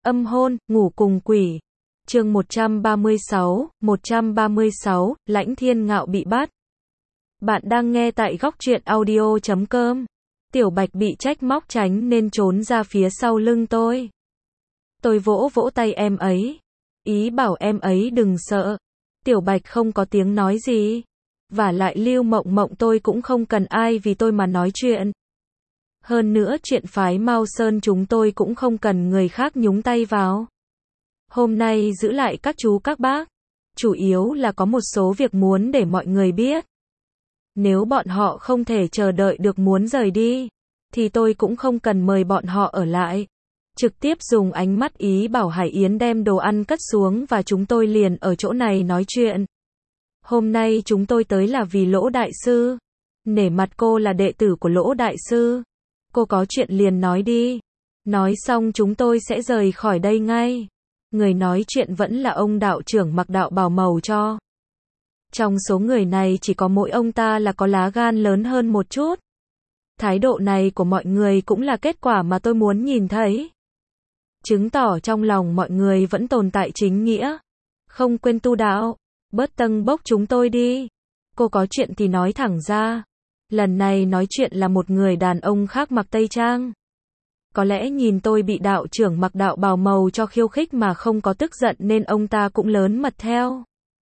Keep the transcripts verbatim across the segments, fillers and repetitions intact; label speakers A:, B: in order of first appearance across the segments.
A: Âm hôn, ngủ cùng quỷ. Chương một trăm ba mươi sáu, một trăm ba mươi sáu, Lãnh Thiên Ngạo bị bắt. Bạn đang nghe tại góc truyện audio chấm com. Tiểu Bạch bị trách móc tránh nên trốn ra phía sau lưng tôi. Tôi vỗ vỗ tay em ấy. Ý bảo em ấy đừng sợ. Tiểu Bạch không có tiếng nói gì. Và lại Lưu Mộng Mộng tôi cũng không cần ai vì tôi mà nói chuyện. Hơn nữa chuyện phái Mao Sơn chúng tôi cũng không cần người khác nhúng tay vào. Hôm nay giữ lại các chú các bác. Chủ yếu là có một số việc muốn để mọi người biết. Nếu bọn họ không thể chờ đợi được muốn rời đi, thì tôi cũng không cần mời bọn họ ở lại. Trực tiếp dùng ánh mắt ý bảo Hải Yến đem đồ ăn cất xuống và chúng tôi liền ở chỗ này nói chuyện. Hôm nay chúng tôi tới là vì Lỗ Đại Sư. Nể mặt cô là đệ tử của Lỗ Đại Sư. Cô có chuyện liền nói đi. Nói xong chúng tôi sẽ rời khỏi đây ngay. Người nói chuyện vẫn là ông đạo trưởng mặc đạo bào màu cho. Trong số người này chỉ có mỗi ông ta là có lá gan lớn hơn một chút. Thái độ này của mọi người cũng là kết quả mà tôi muốn nhìn thấy. Chứng tỏ trong lòng mọi người vẫn tồn tại chính nghĩa. Không quên tu đạo. Bớt tâng bốc chúng tôi đi. Cô có chuyện thì nói thẳng ra. Lần này nói chuyện là một người đàn ông khác mặc tây trang. Có lẽ nhìn tôi bị đạo trưởng mặc đạo bào màu cho khiêu khích mà không có tức giận nên ông ta cũng lớn mật theo.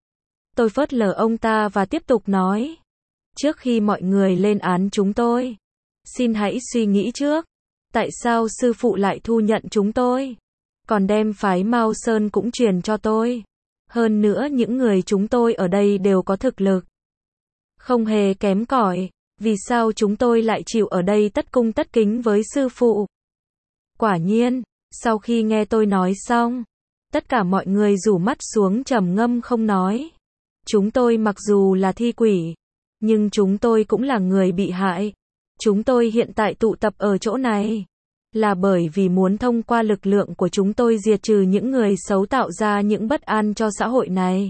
A: Tôi phớt lờ ông ta và tiếp tục nói. Trước khi mọi người lên án chúng tôi, xin hãy suy nghĩ trước. Tại sao sư phụ lại thu nhận chúng tôi? Còn đem phái Mao Sơn cũng truyền cho tôi. Hơn nữa những người chúng tôi ở đây đều có thực lực. Không hề kém cỏi. Vì sao chúng tôi lại chịu ở đây tất cung tất kính với sư phụ? Quả nhiên, sau khi nghe tôi nói xong, tất cả mọi người rủ mắt xuống trầm ngâm không nói. Chúng tôi mặc dù là thi quỷ, nhưng chúng tôi cũng là người bị hại. Chúng tôi hiện tại tụ tập ở chỗ này, là bởi vì muốn thông qua lực lượng của chúng tôi diệt trừ những người xấu tạo ra những bất an cho xã hội này.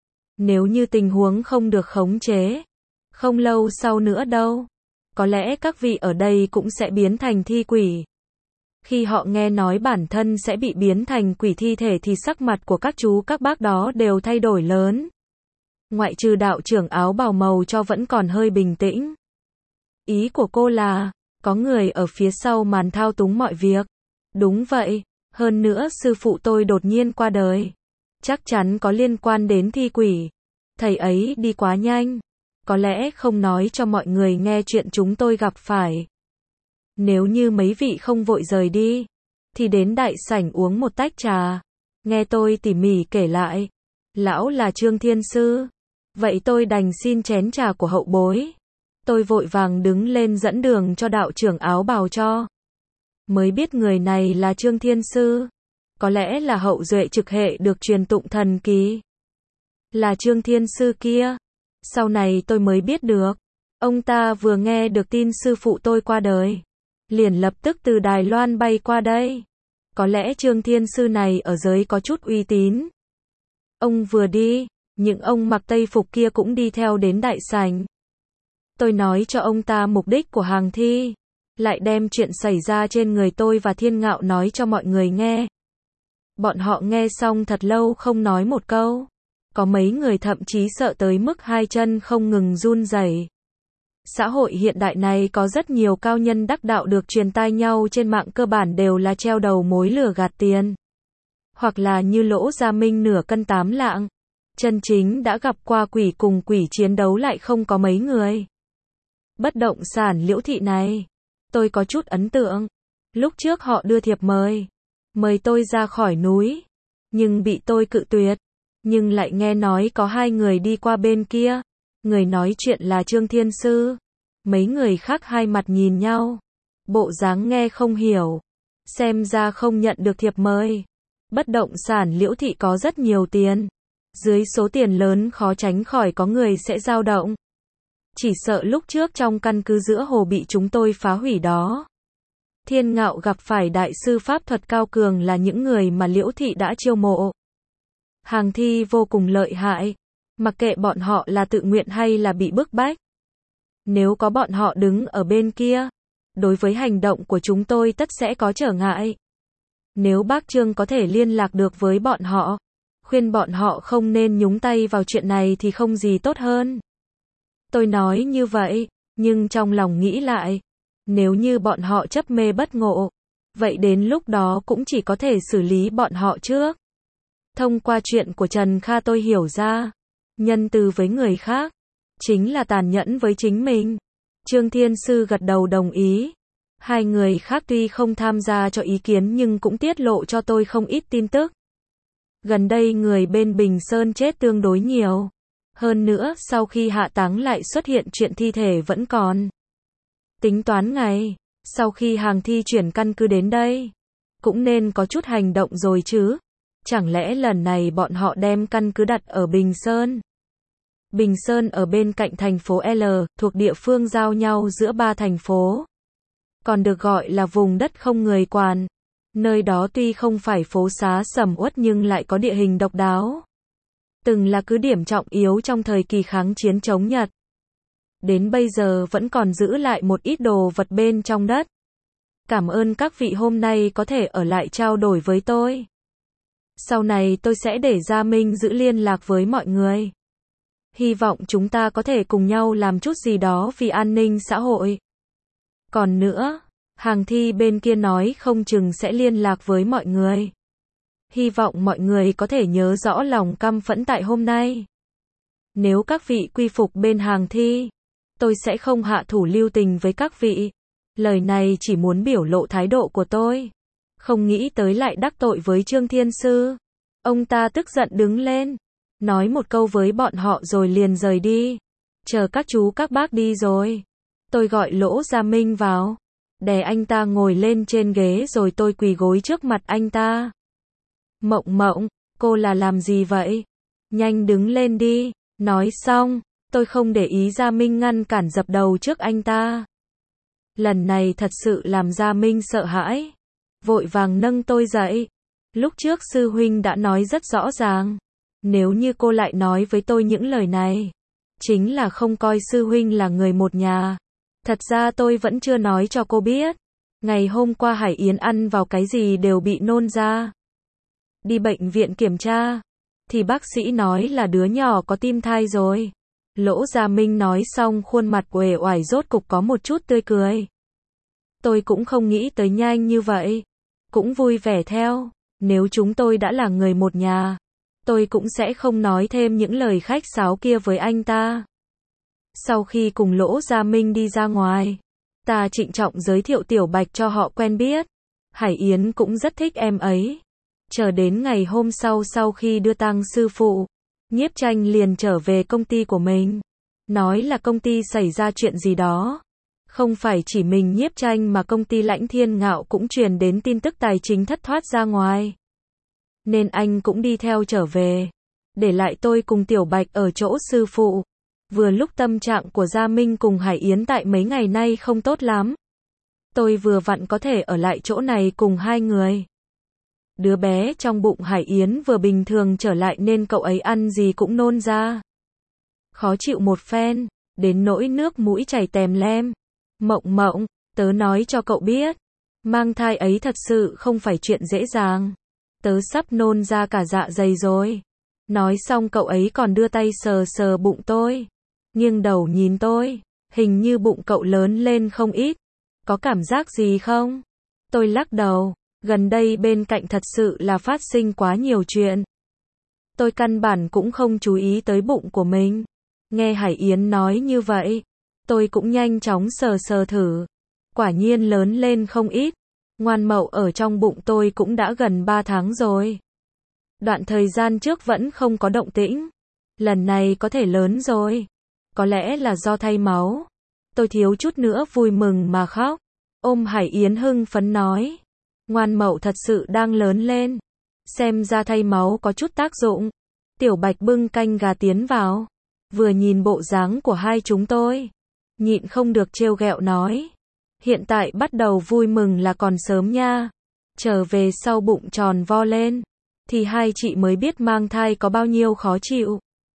A: Nếu như tình huống không được khống chế, không lâu sau nữa đâu, có lẽ các vị ở đây cũng sẽ biến thành thi quỷ. Khi họ nghe nói bản thân sẽ bị biến thành quỷ thi thể thì sắc mặt của các chú các bác đó đều thay đổi lớn. Ngoại trừ đạo trưởng áo bào màu cho vẫn còn hơi bình tĩnh. Ý của cô là, có người ở phía sau màn thao túng mọi việc. Đúng vậy, hơn nữa sư phụ tôi đột nhiên qua đời. Chắc chắn có liên quan đến thi quỷ. Thầy ấy đi quá nhanh. Có lẽ không nói cho mọi người nghe chuyện chúng tôi gặp phải. Nếu như mấy vị không vội rời đi, thì đến đại sảnh uống một tách trà. Nghe tôi tỉ mỉ kể lại. Lão là Trương Thiên Sư. Vậy tôi đành xin chén trà của hậu bối. Tôi vội vàng đứng lên dẫn đường cho đạo trưởng áo bào cho. Mới biết người này là Trương Thiên Sư. Có lẽ là hậu duệ trực hệ được truyền tụng thần kỳ. Là Trương Thiên Sư kia. Sau này tôi mới biết được. Ông ta vừa nghe được tin sư phụ tôi qua đời, liền lập tức từ Đài Loan bay qua đây. Có lẽ Trương Thiên Sư này ở giới có chút uy tín. Ông vừa đi, những ông mặc tây phục kia cũng đi theo đến đại sảnh. Tôi nói cho ông ta mục đích của hàng thi, lại đem chuyện xảy ra trên người tôi và Thiên Ngạo nói cho mọi người nghe. Bọn họ nghe xong thật lâu không nói một câu. Có mấy người thậm chí sợ tới mức hai chân không ngừng run rẩy. Xã hội hiện đại này có rất nhiều cao nhân đắc đạo được truyền tai nhau trên mạng, cơ bản đều là treo đầu mối lừa gạt tiền. Hoặc là như Lỗ Gia Minh nửa cân tám lạng. Chân chính đã gặp qua quỷ cùng quỷ chiến đấu lại không có mấy người. Bất động sản Liễu Thị này, tôi có chút ấn tượng. Lúc trước họ đưa thiệp mời, mời tôi ra khỏi núi, nhưng bị tôi cự tuyệt. Nhưng lại nghe nói có hai người đi qua bên kia. Người nói chuyện là Trương Thiên Sư. Mấy người khác hai mặt nhìn nhau. Bộ dáng nghe không hiểu. Xem ra không nhận được thiệp mời. Bất động sản Liễu Thị có rất nhiều tiền. Dưới số tiền lớn khó tránh khỏi có người sẽ dao động. Chỉ sợ lúc trước trong căn cứ giữa hồ bị chúng tôi phá hủy đó. Thiên Ngạo gặp phải đại sư pháp thuật cao cường là những người mà Liễu Thị đã chiêu mộ. Hàng thi vô cùng lợi hại. Mặc kệ bọn họ là tự nguyện hay là bị bức bách. Nếu có bọn họ đứng ở bên kia, đối với hành động của chúng tôi tất sẽ có trở ngại. Nếu bác Trương có thể liên lạc được với bọn họ, khuyên bọn họ không nên nhúng tay vào chuyện này thì không gì tốt hơn. Tôi nói như vậy, nhưng trong lòng nghĩ lại, nếu như bọn họ chấp mê bất ngộ, vậy đến lúc đó cũng chỉ có thể xử lý bọn họ trước. Thông qua chuyện của Trần Kha tôi hiểu ra, nhân từ với người khác, chính là tàn nhẫn với chính mình. Trương Thiên Sư gật đầu đồng ý. Hai người khác tuy không tham gia cho ý kiến nhưng cũng tiết lộ cho tôi không ít tin tức. Gần đây người bên Bình Sơn chết tương đối nhiều. Hơn nữa, sau khi hạ táng lại xuất hiện chuyện thi thể vẫn còn. Tính toán ngày, sau khi hàng thi chuyển căn cứ đến đây, cũng nên có chút hành động rồi chứ. Chẳng lẽ lần này bọn họ đem căn cứ đặt ở Bình Sơn? Bình Sơn ở bên cạnh thành phố L, thuộc địa phương giao nhau giữa ba thành phố. Còn được gọi là vùng đất không người quản. Nơi đó tuy không phải phố xá sầm uất nhưng lại có địa hình độc đáo. Từng là cứ điểm trọng yếu trong thời kỳ kháng chiến chống Nhật. Đến bây giờ vẫn còn giữ lại một ít đồ vật bên trong đất. Cảm ơn các vị hôm nay có thể ở lại trao đổi với tôi. Sau này tôi sẽ để Gia Minh giữ liên lạc với mọi người. Hy vọng chúng ta có thể cùng nhau làm chút gì đó vì an ninh xã hội. Còn nữa, hàng thi bên kia nói không chừng sẽ liên lạc với mọi người. Hy vọng mọi người có thể nhớ rõ lòng căm phẫn tại hôm nay. Nếu các vị quy phục bên hàng thi, tôi sẽ không hạ thủ lưu tình với các vị. Lời này chỉ muốn biểu lộ thái độ của tôi. Không nghĩ tới lại đắc tội với Trương Thiên Sư. Ông ta tức giận đứng lên, nói một câu với bọn họ rồi liền rời đi. Chờ các chú các bác đi rồi, tôi gọi Lỗ Gia Minh vào, đè anh ta ngồi lên trên ghế rồi tôi quỳ gối trước mặt anh ta. Mộng Mộng, cô là làm gì vậy? Nhanh đứng lên đi. Nói xong, tôi không để ý Gia Minh ngăn cản dập đầu trước anh ta. Lần này thật sự làm Gia Minh sợ hãi, vội vàng nâng tôi dậy. Lúc trước sư huynh đã nói rất rõ ràng, nếu như cô lại nói với tôi những lời này, chính là không coi sư huynh là người một nhà. Thật ra tôi vẫn chưa nói cho cô biết, ngày hôm qua Hải Yến ăn vào cái gì đều bị nôn ra. Đi bệnh viện kiểm tra, thì bác sĩ nói là đứa nhỏ có tim thai rồi. Lỗ Gia Minh nói xong khuôn mặt uể oải rốt cục có một chút tươi cười. Tôi cũng không nghĩ tới nhanh như vậy, cũng vui vẻ theo. Nếu chúng tôi đã là người một nhà, tôi cũng sẽ không nói thêm những lời khách sáo kia với anh ta. Sau khi cùng Lỗ Gia Minh đi ra ngoài, ta trịnh trọng giới thiệu Tiểu Bạch cho họ quen biết. Hải Yến cũng rất thích em ấy. Chờ đến ngày hôm sau sau khi đưa tang sư phụ, Nhiếp Tranh liền trở về công ty của mình. Nói là công ty xảy ra chuyện gì đó. Không phải chỉ mình Nhiếp Tranh mà công ty Lãnh Thiên Ngạo cũng truyền đến tin tức tài chính thất thoát ra ngoài. Nên anh cũng đi theo trở về. Để lại tôi cùng Tiểu Bạch ở chỗ sư phụ. Vừa lúc tâm trạng của Gia Minh cùng Hải Yến tại mấy ngày nay không tốt lắm. Tôi vừa vặn có thể ở lại chỗ này cùng hai người. Đứa bé trong bụng Hải Yến vừa bình thường trở lại nên cậu ấy ăn gì cũng nôn ra. Khó chịu một phen, đến nỗi nước mũi chảy tèm lem. Mộng Mộng, tớ nói cho cậu biết, mang thai ấy thật sự không phải chuyện dễ dàng. Tớ sắp nôn ra cả dạ dày rồi. Nói xong cậu ấy còn đưa tay sờ sờ bụng tôi. Nghiêng đầu nhìn tôi, hình như bụng cậu lớn lên không ít. Có cảm giác gì không? Tôi lắc đầu. Gần đây bên cạnh thật sự là phát sinh quá nhiều chuyện. Tôi căn bản cũng không chú ý tới bụng của mình. Nghe Hải Yến nói như vậy, tôi cũng nhanh chóng sờ sờ thử. Quả nhiên lớn lên không ít. Ngoan Mậu ở trong bụng tôi cũng đã gần ba tháng rồi. Đoạn thời gian trước vẫn không có động tĩnh. Lần này có thể lớn rồi. Có lẽ là do thay máu. Tôi thiếu chút nữa vui mừng mà khóc. Ôm Hải Yến hưng phấn nói. Ngoan Mậu thật sự đang lớn lên. Xem ra thay máu có chút tác dụng. Tiểu Bạch bưng canh gà tiến vào. Vừa nhìn bộ dáng của hai chúng tôi, nhịn không được trêu ghẹo nói. Hiện tại bắt đầu vui mừng là còn sớm nha. Trở về sau bụng tròn vo lên, thì hai chị mới biết mang thai có bao nhiêu khó chịu.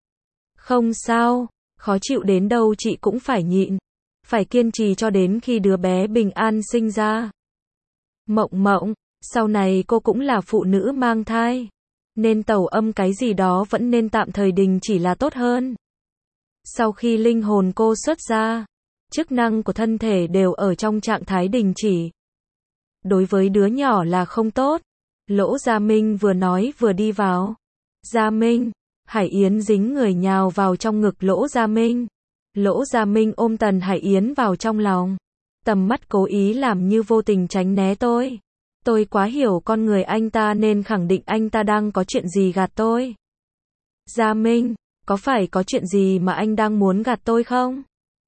A: Không sao, khó chịu đến đâu chị cũng phải nhịn. Phải kiên trì cho đến khi đứa bé bình an sinh ra. Mộng Mộng, Sau này cô cũng là phụ nữ mang thai, nên tẩu âm cái gì đó vẫn nên tạm thời đình chỉ là tốt hơn. Sau khi linh hồn cô xuất ra, chức năng của thân thể đều ở trong trạng thái đình chỉ. Đối với đứa nhỏ là không tốt. Lỗ Gia Minh vừa nói vừa đi vào. Gia Minh, Hải Yến dính người nhào vào trong ngực Lỗ Gia Minh. Lỗ Gia Minh ôm Tần Hải Yến vào trong lòng. Tầm mắt cố ý làm như vô tình tránh né tôi. Tôi quá hiểu con người anh ta nên khẳng định anh ta đang có chuyện gì gạt tôi. Gia Minh, có phải có chuyện gì mà anh đang muốn gạt tôi không?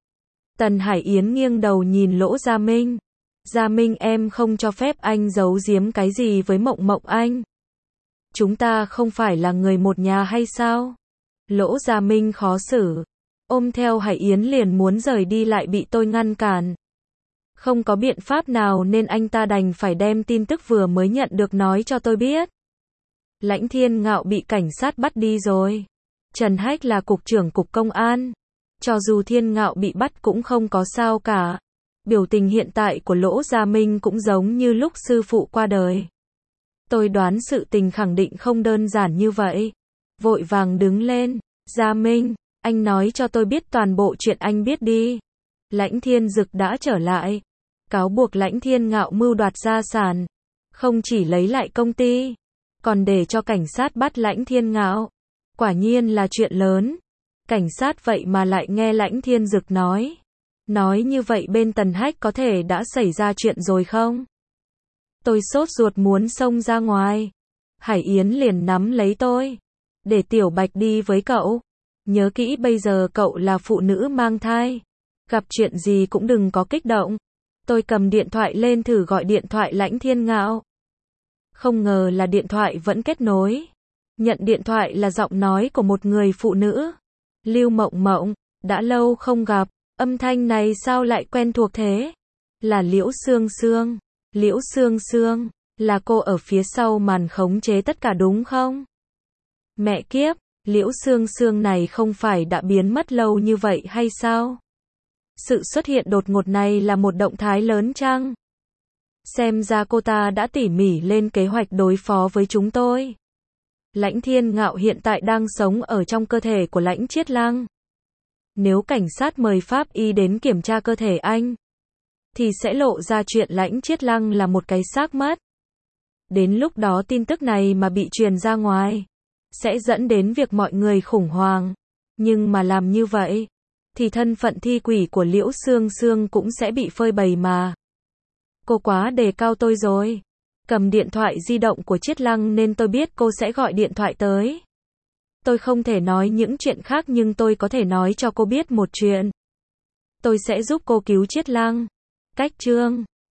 A: Tần Hải Yến nghiêng đầu nhìn Lỗ Gia Minh. Gia Minh, em không cho phép anh giấu giếm cái gì với Mộng Mộng anh. Chúng ta không phải là người một nhà hay sao? Lỗ Gia Minh khó xử. Ôm theo Hải Yến liền muốn rời đi lại bị tôi ngăn cản. Không có biện pháp nào nên anh ta đành phải đem tin tức vừa mới nhận được nói cho tôi biết. Lãnh Thiên Ngạo bị cảnh sát bắt đi rồi. Trần Hách là cục trưởng cục công an. Cho dù Thiên Ngạo bị bắt cũng không có sao cả. Biểu tình hiện tại của Lỗ Gia Minh cũng giống như lúc sư phụ qua đời. Tôi đoán sự tình khẳng định không đơn giản như vậy. Vội vàng đứng lên. Gia Minh, anh nói cho tôi biết toàn bộ chuyện anh biết đi. Lãnh Thiên Dực đã trở lại. Cáo buộc Lãnh Thiên Ngạo mưu đoạt gia sản. Không chỉ lấy lại công ty, còn để cho cảnh sát bắt Lãnh Thiên Ngạo. Quả nhiên là chuyện lớn. Cảnh sát vậy mà lại nghe Lãnh Thiên Dực nói. Nói như vậy bên Tần Hách có thể đã xảy ra chuyện rồi không? Tôi sốt ruột muốn xông ra ngoài. Hải Yến liền nắm lấy tôi. Để Tiểu Bạch đi với cậu. Nhớ kỹ bây giờ cậu là phụ nữ mang thai. Gặp chuyện gì cũng đừng có kích động. Tôi cầm điện thoại lên thử gọi điện thoại Lãnh Thiên Ngạo. Không ngờ là điện thoại vẫn kết nối. Nhận điện thoại là giọng nói của một người phụ nữ. Lưu Mộng Mộng, đã lâu không gặp. Âm thanh này sao lại quen thuộc thế? Là Liễu Sương Sương. Liễu Sương Sương, là cô ở phía sau màn khống chế tất cả đúng không? Mẹ kiếp, Liễu Sương Sương này không phải đã biến mất lâu như vậy hay sao? Sự xuất hiện đột ngột này là một động thái lớn chăng? Xem ra cô ta đã tỉ mỉ lên kế hoạch đối phó với chúng tôi. Lãnh Thiên Ngạo hiện tại đang sống ở trong cơ thể của Lãnh Chiết Lăng. Nếu cảnh sát mời pháp y đến kiểm tra cơ thể anh, thì sẽ lộ ra chuyện Lãnh Chiết Lăng là một cái xác mất. Đến lúc đó tin tức này mà bị truyền ra ngoài, sẽ dẫn đến việc mọi người khủng hoảng. Nhưng mà làm như vậy, thì thân phận thi quỷ của Liễu Sương Sương cũng sẽ bị phơi bày mà. Cô quá đề cao tôi rồi. Cầm điện thoại di động của Chiết Lăng nên tôi biết cô sẽ gọi điện thoại tới. Tôi không thể nói những chuyện khác nhưng tôi có thể nói cho cô biết một chuyện. Tôi sẽ giúp cô cứu Chiết Lăng. Cách chương